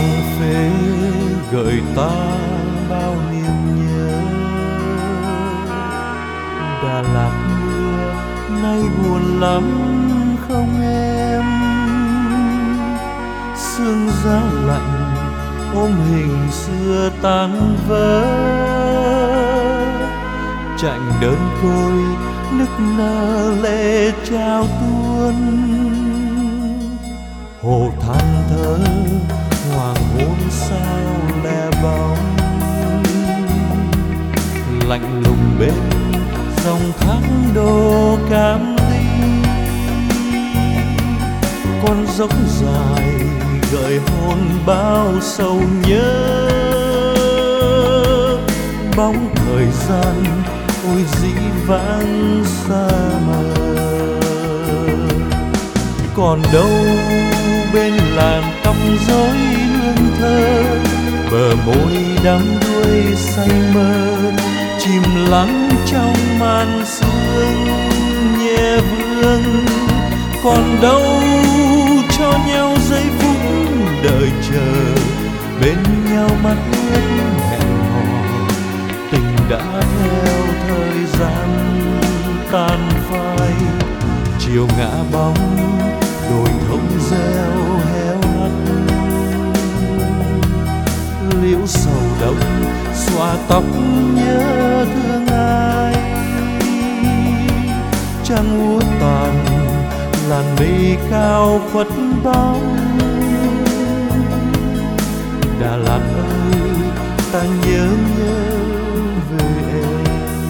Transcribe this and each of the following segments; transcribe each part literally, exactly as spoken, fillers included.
hoang phế gợi ta bao niềm nhớ. Đà Lạt mưa nay buồn lắm không em, sương giá lạnh ôm hình xưa tan vỡ. Chạnh đơn côi nức nở lệ trao tuôn, hồ than thở hoàng hôn sao lẻ bóng. Lạnh lùng bên dòng thác đô Cam Ly, con dốc dài gợi hồn bao sầu nhớ. Bóng thời gian ôi dĩ vãng xa mờ, còn đâu bên làn tóc rối hương thơ. Bờ môi đắm đuôi say mơ, chìm lắng trong màn sương nhẹ vương. Còn đâu cho nhau giây phút đợi chờ, bên nhau mắt ướt hẹn hò. Tình đã theo thời gian tan phai, chiều ngã bóng đồi thông reo héo hắt. Liễu sầu đông xòa tóc nhớ thương ai, trăng úa tàn làn mây cao khuất bóng. Đà Lạt ơi ta nhớ nhớ về em.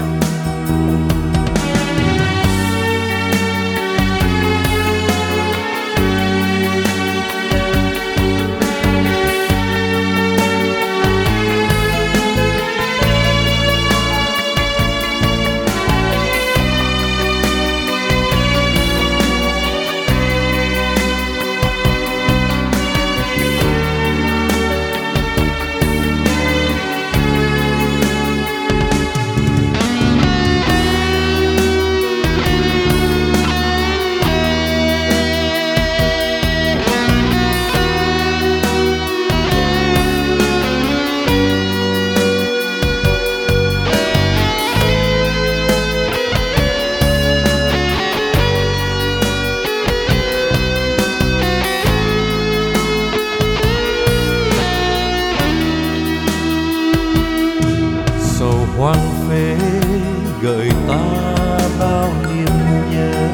Hoang phế gợi ta bao niềm nhớ.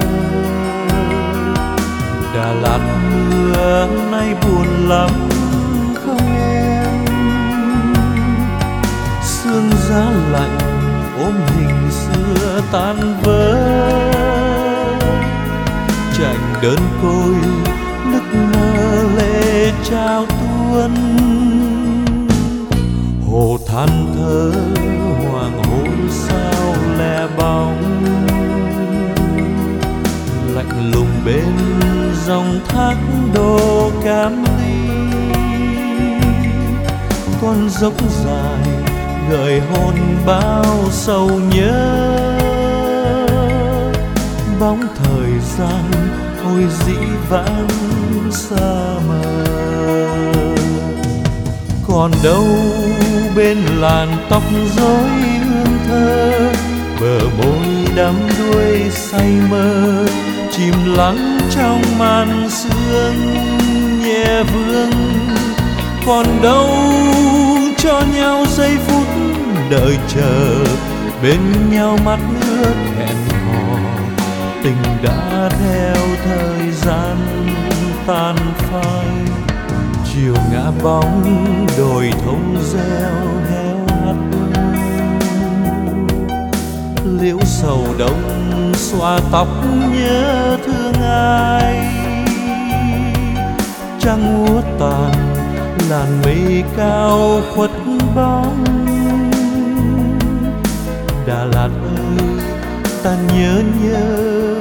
Đà Lạt mưa nay buồn lắm không em, sương giá lạnh ôm hình xưa tan vỡ. Chạnh đơn côi nức nở lệ trao tuôn, hồ than thở hoàng hôn sao lẻ bóng. Lạnh lùng bên dòng thác đô Cam Ly, con dốc dài gợi hồn bao sầu nhớ. Bóng thời gian ôi dĩ vãng xa mờ, còn đâu bên làn tóc rối hương thơ. Bờ môi đắm đuôi say mơ, chìm lắng trong màn sương nhẹ vương. Còn đâu cho nhau giây phút đợi chờ, bên nhau mắt ướt hẹn hò. Tình đã theo thời gian tan phai, chiều ngã bóng đồi thông reo héo hắt. Liễu sầu đông xòa tóc nhớ thương ai, trăng úa tàn làn mây cao khuất bóng. Đà Lạt ơi ta nhớ nhớ